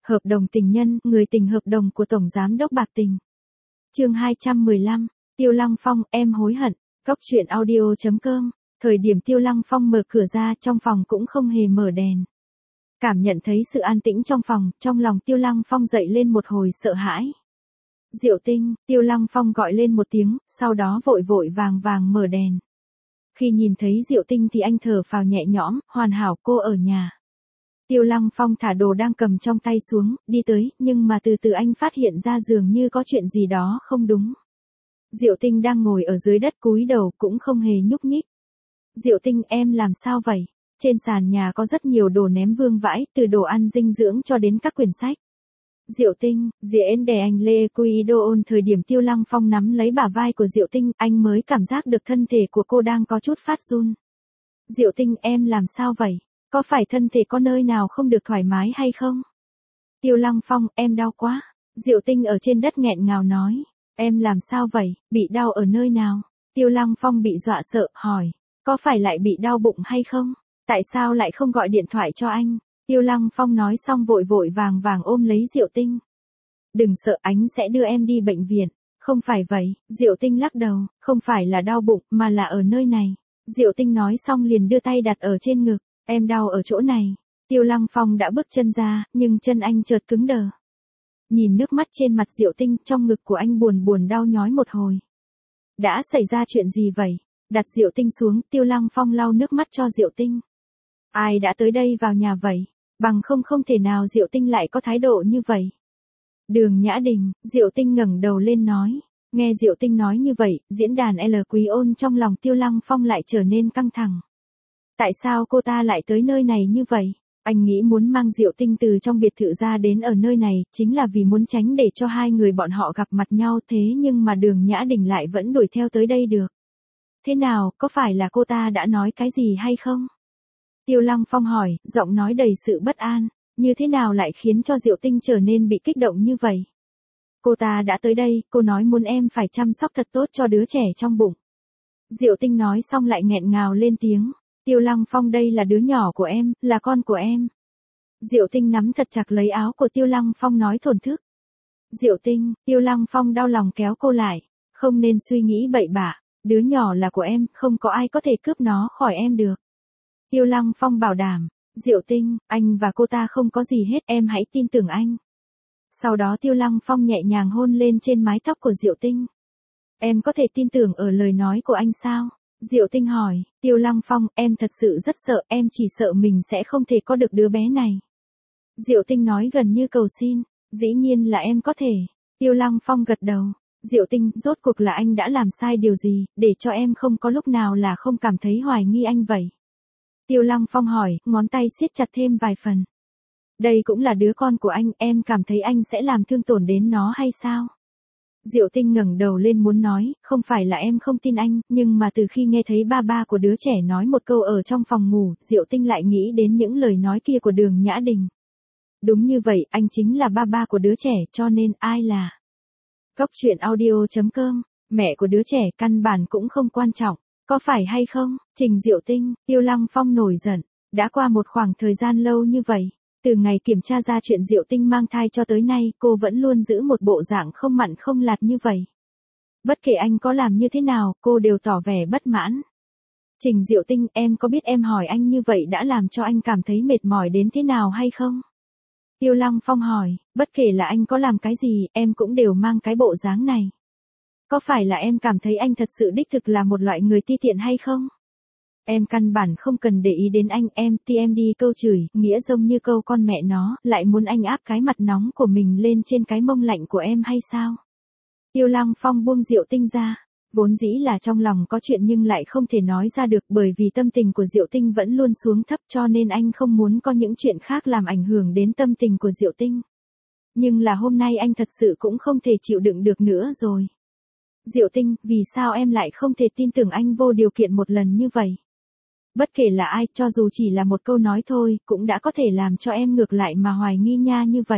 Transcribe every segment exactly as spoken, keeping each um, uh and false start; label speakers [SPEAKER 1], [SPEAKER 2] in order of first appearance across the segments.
[SPEAKER 1] Hợp đồng tình nhân, người tình hợp đồng của Tổng Giám đốc Bạc Tình. Chương hai trăm mười lăm, Tiêu Lăng Phong, em hối hận. Cốc truyện audio chấm com. Thời điểm Tiêu Lăng Phong mở cửa ra, trong phòng cũng không hề mở đèn. Cảm nhận thấy sự an tĩnh trong phòng, trong lòng Tiêu Lăng Phong dậy lên một hồi sợ hãi. Diệu Tinh, Tiêu Lăng Phong gọi lên một tiếng, sau đó vội vội vàng vàng mở đèn. Khi nhìn thấy Diệu Tinh thì anh thở phào nhẹ nhõm, hoàn hảo, cô ở nhà. Tiêu Lăng Phong thả đồ đang cầm trong tay xuống, đi tới, nhưng mà từ từ anh phát hiện ra dường như có chuyện gì đó không đúng. Diệu Tinh đang ngồi ở dưới đất cúi đầu cũng không hề nhúc nhích. Diệu Tinh, em làm sao vậy? Trên sàn nhà có rất nhiều đồ ném vương vãi, từ đồ ăn dinh dưỡng cho đến các quyển sách. Diệu Tinh, diễn để anh Lê Quy Đô ôn. Thời điểm Tiêu Lăng Phong nắm lấy bả vai của Diệu Tinh, anh mới cảm giác được thân thể của cô đang có chút phát run. Diệu Tinh, em làm sao vậy? Có phải thân thể có nơi nào không được thoải mái hay không? Tiêu Lăng Phong, em đau quá. Diệu Tinh ở trên đất nghẹn ngào nói. Em làm sao vậy, bị đau ở nơi nào? Tiêu Lăng Phong bị dọa sợ, hỏi. Có phải lại bị đau bụng hay không? Tại sao lại không gọi điện thoại cho anh? Tiêu Lăng Phong nói xong vội vội vàng vàng ôm lấy Diệu Tinh. Đừng sợ, anh sẽ đưa em đi bệnh viện. Không phải vậy, Diệu Tinh lắc đầu, không phải là đau bụng mà là ở nơi này. Diệu Tinh nói xong liền đưa tay đặt ở trên ngực. Em đau ở chỗ này. Tiêu Lăng Phong đã bước chân ra, nhưng chân anh chợt cứng đờ. Nhìn nước mắt trên mặt Diệu Tinh, trong ngực của anh buồn buồn đau nhói một hồi. Đã xảy ra chuyện gì vậy? Đặt Diệu Tinh xuống, Tiêu Lăng Phong lau nước mắt cho Diệu Tinh. Ai đã tới đây vào nhà vậy? Bằng không không thể nào Diệu Tinh lại có thái độ như vậy. Đường Nhã Đình, Diệu Tinh ngẩng đầu lên nói. Nghe Diệu Tinh nói như vậy, diễn đàn L Quý ôn trong lòng Tiêu Lăng Phong lại trở nên căng thẳng. Tại sao cô ta lại tới nơi này như vậy? Anh nghĩ muốn mang Diệu Tinh từ trong biệt thự ra đến ở nơi này, chính là vì muốn tránh để cho hai người bọn họ gặp mặt nhau, thế nhưng mà Đường Nhã Đình lại vẫn đuổi theo tới đây được. Thế nào, có phải là cô ta đã nói cái gì hay không? Tiêu Lăng Phong hỏi, giọng nói đầy sự bất an, như thế nào lại khiến cho Diệu Tinh trở nên bị kích động như vậy? Cô ta đã tới đây, cô nói muốn em phải chăm sóc thật tốt cho đứa trẻ trong bụng. Diệu Tinh nói xong lại nghẹn ngào lên tiếng. Tiêu Lăng Phong, đây là đứa nhỏ của em, là con của em. Diệu Tinh nắm thật chặt lấy áo của Tiêu Lăng Phong nói thổn thức. Diệu Tinh, Tiêu Lăng Phong đau lòng kéo cô lại. Không nên suy nghĩ bậy bạ, đứa nhỏ là của em, không có ai có thể cướp nó khỏi em được. Tiêu Lăng Phong bảo đảm. Diệu Tinh, anh và cô ta không có gì hết, em hãy tin tưởng anh. Sau đó Tiêu Lăng Phong nhẹ nhàng hôn lên trên mái tóc của Diệu Tinh. Em có thể tin tưởng ở lời nói của anh sao? Diệu Tinh hỏi. Tiêu Lăng Phong, em thật sự rất sợ, em chỉ sợ mình sẽ không thể có được đứa bé này. Diệu Tinh nói gần như cầu xin. Dĩ nhiên là em có thể. Tiêu Lăng Phong gật đầu. Diệu Tinh, rốt cuộc là anh đã làm sai điều gì, để cho em không có lúc nào là không cảm thấy hoài nghi anh vậy? Tiêu Lăng Phong hỏi, ngón tay siết chặt thêm vài phần. Đây cũng là đứa con của anh, em cảm thấy anh sẽ làm thương tổn đến nó hay sao? Diệu Tinh ngẩng đầu lên muốn nói, không phải là em không tin anh, nhưng mà từ khi nghe thấy ba ba của đứa trẻ nói một câu ở trong phòng ngủ, Diệu Tinh lại nghĩ đến những lời nói kia của Đường Nhã Đình. Đúng như vậy, anh chính là ba ba của đứa trẻ, cho nên ai là? Cốc truyện audio chấm com, mẹ của đứa trẻ căn bản cũng không quan trọng, có phải hay không? Trình Diệu Tinh, Tiêu Lăng Phong nổi giận, đã qua một khoảng thời gian lâu như vậy. Từ ngày kiểm tra ra chuyện Diệu Tinh mang thai cho tới nay, cô vẫn luôn giữ một bộ dạng không mặn không lạt như vậy. Bất kể anh có làm như thế nào, cô đều tỏ vẻ bất mãn. Trình Diệu Tinh, em có biết em hỏi anh như vậy đã làm cho anh cảm thấy mệt mỏi đến thế nào hay không? Tiêu Lăng Phong hỏi, bất kể là anh có làm cái gì, em cũng đều mang cái bộ dáng này. Có phải là em cảm thấy anh thật sự đích thực là một loại người ti tiện hay không? Em căn bản không cần để ý đến anh, em ti em đi câu chửi, nghĩa giống như câu con mẹ nó, lại muốn anh áp cái mặt nóng của mình lên trên cái mông lạnh của em hay sao? Tiêu Lăng Phong buông Diệu Tinh ra, vốn dĩ là trong lòng có chuyện nhưng lại không thể nói ra được bởi vì tâm tình của Diệu Tinh vẫn luôn xuống thấp cho nên anh không muốn có những chuyện khác làm ảnh hưởng đến tâm tình của Diệu Tinh. Nhưng là hôm nay anh thật sự cũng không thể chịu đựng được nữa rồi. Diệu Tinh, vì sao em lại không thể tin tưởng anh vô điều kiện một lần như vậy? Bất kể là ai, cho dù chỉ là một câu nói thôi, cũng đã có thể làm cho em ngược lại mà hoài nghi nha như vậy.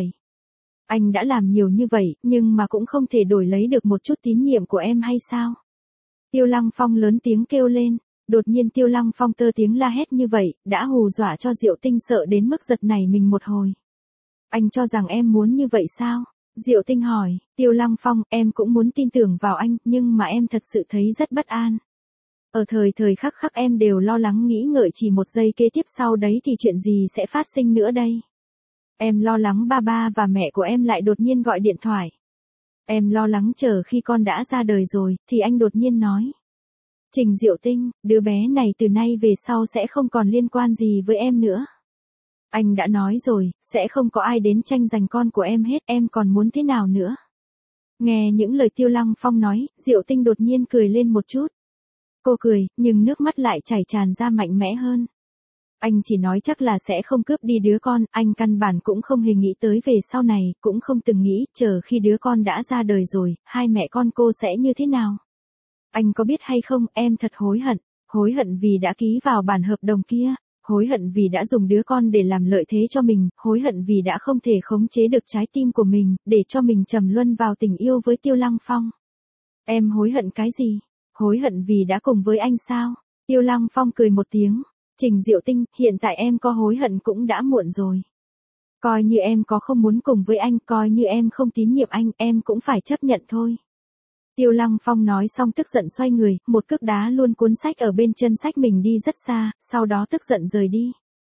[SPEAKER 1] Anh đã làm nhiều như vậy, nhưng mà cũng không thể đổi lấy được một chút tín nhiệm của em hay sao? Tiêu Lăng Phong lớn tiếng kêu lên, đột nhiên Tiêu Lăng Phong tơ tiếng la hét như vậy, đã hù dọa cho Diệu Tinh sợ đến mức giật nảy mình một hồi. Anh cho rằng em muốn như vậy sao? Diệu Tinh hỏi, Tiêu Lăng Phong, em cũng muốn tin tưởng vào anh, nhưng mà em thật sự thấy rất bất an. Ở thời thời khắc khắc em đều lo lắng nghĩ ngợi chỉ một giây kế tiếp sau đấy thì chuyện gì sẽ phát sinh nữa đây. Em lo lắng ba ba và mẹ của em lại đột nhiên gọi điện thoại. Em lo lắng chờ khi con đã ra đời rồi, thì anh đột nhiên nói. Trình Diệu Tinh, đứa bé này từ nay về sau sẽ không còn liên quan gì với em nữa. Anh đã nói rồi, sẽ không có ai đến tranh giành con của em hết, em còn muốn thế nào nữa. Nghe những lời Tiêu Lăng Phong nói, Diệu Tinh đột nhiên cười lên một chút. Cô cười, nhưng nước mắt lại chảy tràn ra mạnh mẽ hơn. Anh chỉ nói chắc là sẽ không cướp đi đứa con, anh căn bản cũng không hề nghĩ tới về sau này, cũng không từng nghĩ, chờ khi đứa con đã ra đời rồi, hai mẹ con cô sẽ như thế nào. Anh có biết hay không, em thật hối hận, hối hận vì đã ký vào bản hợp đồng kia, hối hận vì đã dùng đứa con để làm lợi thế cho mình, hối hận vì đã không thể khống chế được trái tim của mình, để cho mình trầm luân vào tình yêu với Tiêu Lăng Phong. Em hối hận cái gì? Hối hận vì đã cùng với anh sao? Tiêu Lăng Phong cười một tiếng. Trình Diệu Tinh, hiện tại em có hối hận cũng đã muộn rồi. Coi như em có không muốn cùng với anh, coi như em không tín nhiệm anh, em cũng phải chấp nhận thôi. Tiêu Lăng Phong nói xong tức giận xoay người, một cước đá luôn cuốn sách ở bên chân sách mình đi rất xa, sau đó tức giận rời đi.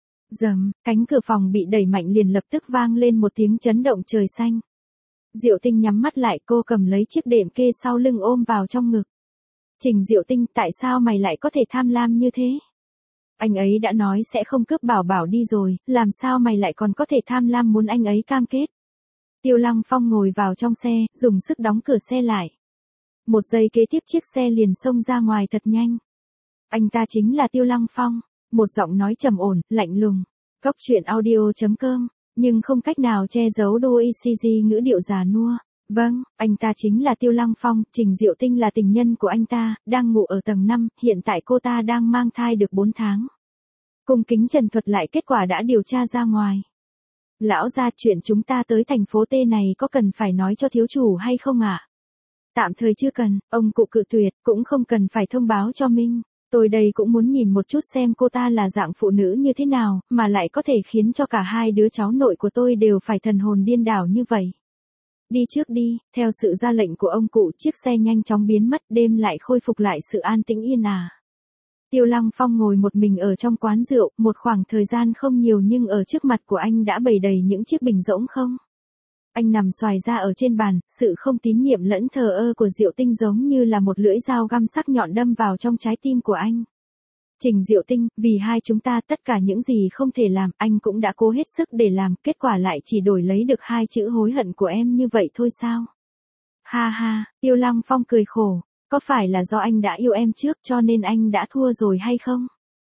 [SPEAKER 1] Dầm, cánh cửa phòng bị đẩy mạnh liền lập tức vang lên một tiếng chấn động trời xanh. Diệu Tinh nhắm mắt lại, cô cầm lấy chiếc đệm kê sau lưng ôm vào trong ngực. Trình Diệu Tinh, tại sao mày lại có thể tham lam như thế? Anh ấy đã nói sẽ không cướp Bảo Bảo đi rồi, làm sao mày lại còn có thể tham lam muốn anh ấy cam kết? Tiêu Lăng Phong ngồi vào trong xe, dùng sức đóng cửa xe lại. Một giây kế tiếp chiếc xe liền xông ra ngoài thật nhanh. Anh ta chính là Tiêu Lăng Phong, một giọng nói trầm ổn, lạnh lùng. Góc truyện audio chấm com, nhưng không cách nào che giấu đôi i xê giê ngữ điệu già nua. Vâng, anh ta chính là Tiêu Lăng Phong, Trình Diệu Tinh là tình nhân của anh ta, đang ngủ ở tầng năm, hiện tại cô ta đang mang thai được bốn tháng. Cung kính trần thuật lại kết quả đã điều tra ra ngoài. Lão gia, chuyện chúng ta tới thành phố T này có cần phải nói cho thiếu chủ hay không ạ? À? Tạm thời chưa cần, ông cụ cự tuyệt, cũng không cần phải thông báo cho Minh. Tôi đây cũng muốn nhìn một chút xem cô ta là dạng phụ nữ như thế nào, mà lại có thể khiến cho cả hai đứa cháu nội của tôi đều phải thần hồn điên đảo như vậy. Đi trước đi, theo sự ra lệnh của ông cụ, chiếc xe nhanh chóng biến mất, đêm lại khôi phục lại sự an tĩnh yên ả. Tiêu Lăng Phong ngồi một mình ở trong quán rượu, một khoảng thời gian không nhiều nhưng ở trước mặt của anh đã bày đầy những chiếc bình rỗng không. Anh nằm xoài ra ở trên bàn, sự không tín nhiệm lẫn thờ ơ của Diệu Tinh giống như là một lưỡi dao găm sắc nhọn đâm vào trong trái tim của anh. Trình Diệu Tinh, vì hai chúng ta tất cả những gì không thể làm, anh cũng đã cố hết sức để làm, kết quả lại chỉ đổi lấy được hai chữ hối hận của em như vậy thôi sao? Ha ha, Tiêu Lăng Phong cười khổ, có phải là do anh đã yêu em trước cho nên anh đã thua rồi hay không?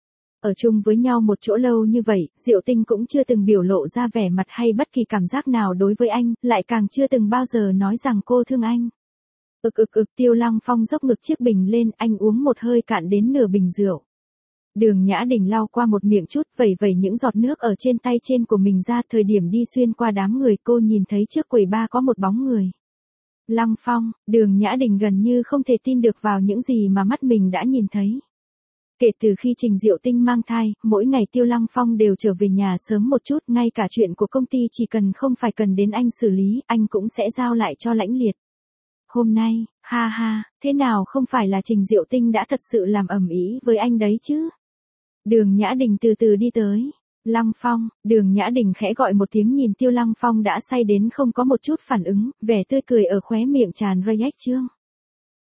[SPEAKER 1] Ở chung với nhau một chỗ lâu như vậy, Diệu Tinh cũng chưa từng biểu lộ ra vẻ mặt hay bất kỳ cảm giác nào đối với anh, lại càng chưa từng bao giờ nói rằng cô thương anh. Ực ực ực, Tiêu Lăng Phong dốc ngực chiếc bình lên, anh uống một hơi cạn đến nửa bình rượu. Đường Nhã Đình lau qua một miệng chút, vẩy vẩy những giọt nước ở trên tay trên của mình ra, thời điểm đi xuyên qua đám người cô nhìn thấy trước quầy bar có một bóng người. Lăng Phong, Đường Nhã Đình gần như không thể tin được vào những gì mà mắt mình đã nhìn thấy. Kể từ khi Trình Diệu Tinh mang thai, mỗi ngày Tiêu Lăng Phong đều trở về nhà sớm một chút, ngay cả chuyện của công ty chỉ cần không phải cần đến anh xử lý, anh cũng sẽ giao lại cho Lãnh Liệt. Hôm nay, ha ha, thế nào không phải là Trình Diệu Tinh đã thật sự làm ầm ĩ với anh đấy chứ? Đường Nhã Đình từ từ đi tới. Lăng Phong, Đường Nhã Đình khẽ gọi một tiếng nhìn Tiêu Lăng Phong đã say đến không có một chút phản ứng, vẻ tươi cười ở khóe miệng tràn ra ếch trương.